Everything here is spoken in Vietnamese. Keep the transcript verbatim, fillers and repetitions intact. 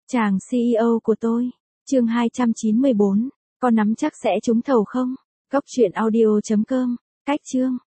Chàng xê e ô của tôi. Chương hai trăm chín mươi bốn. Có nắm chắc sẽ trúng thầu không? Cốc truyện audio chấm com. Cách chương.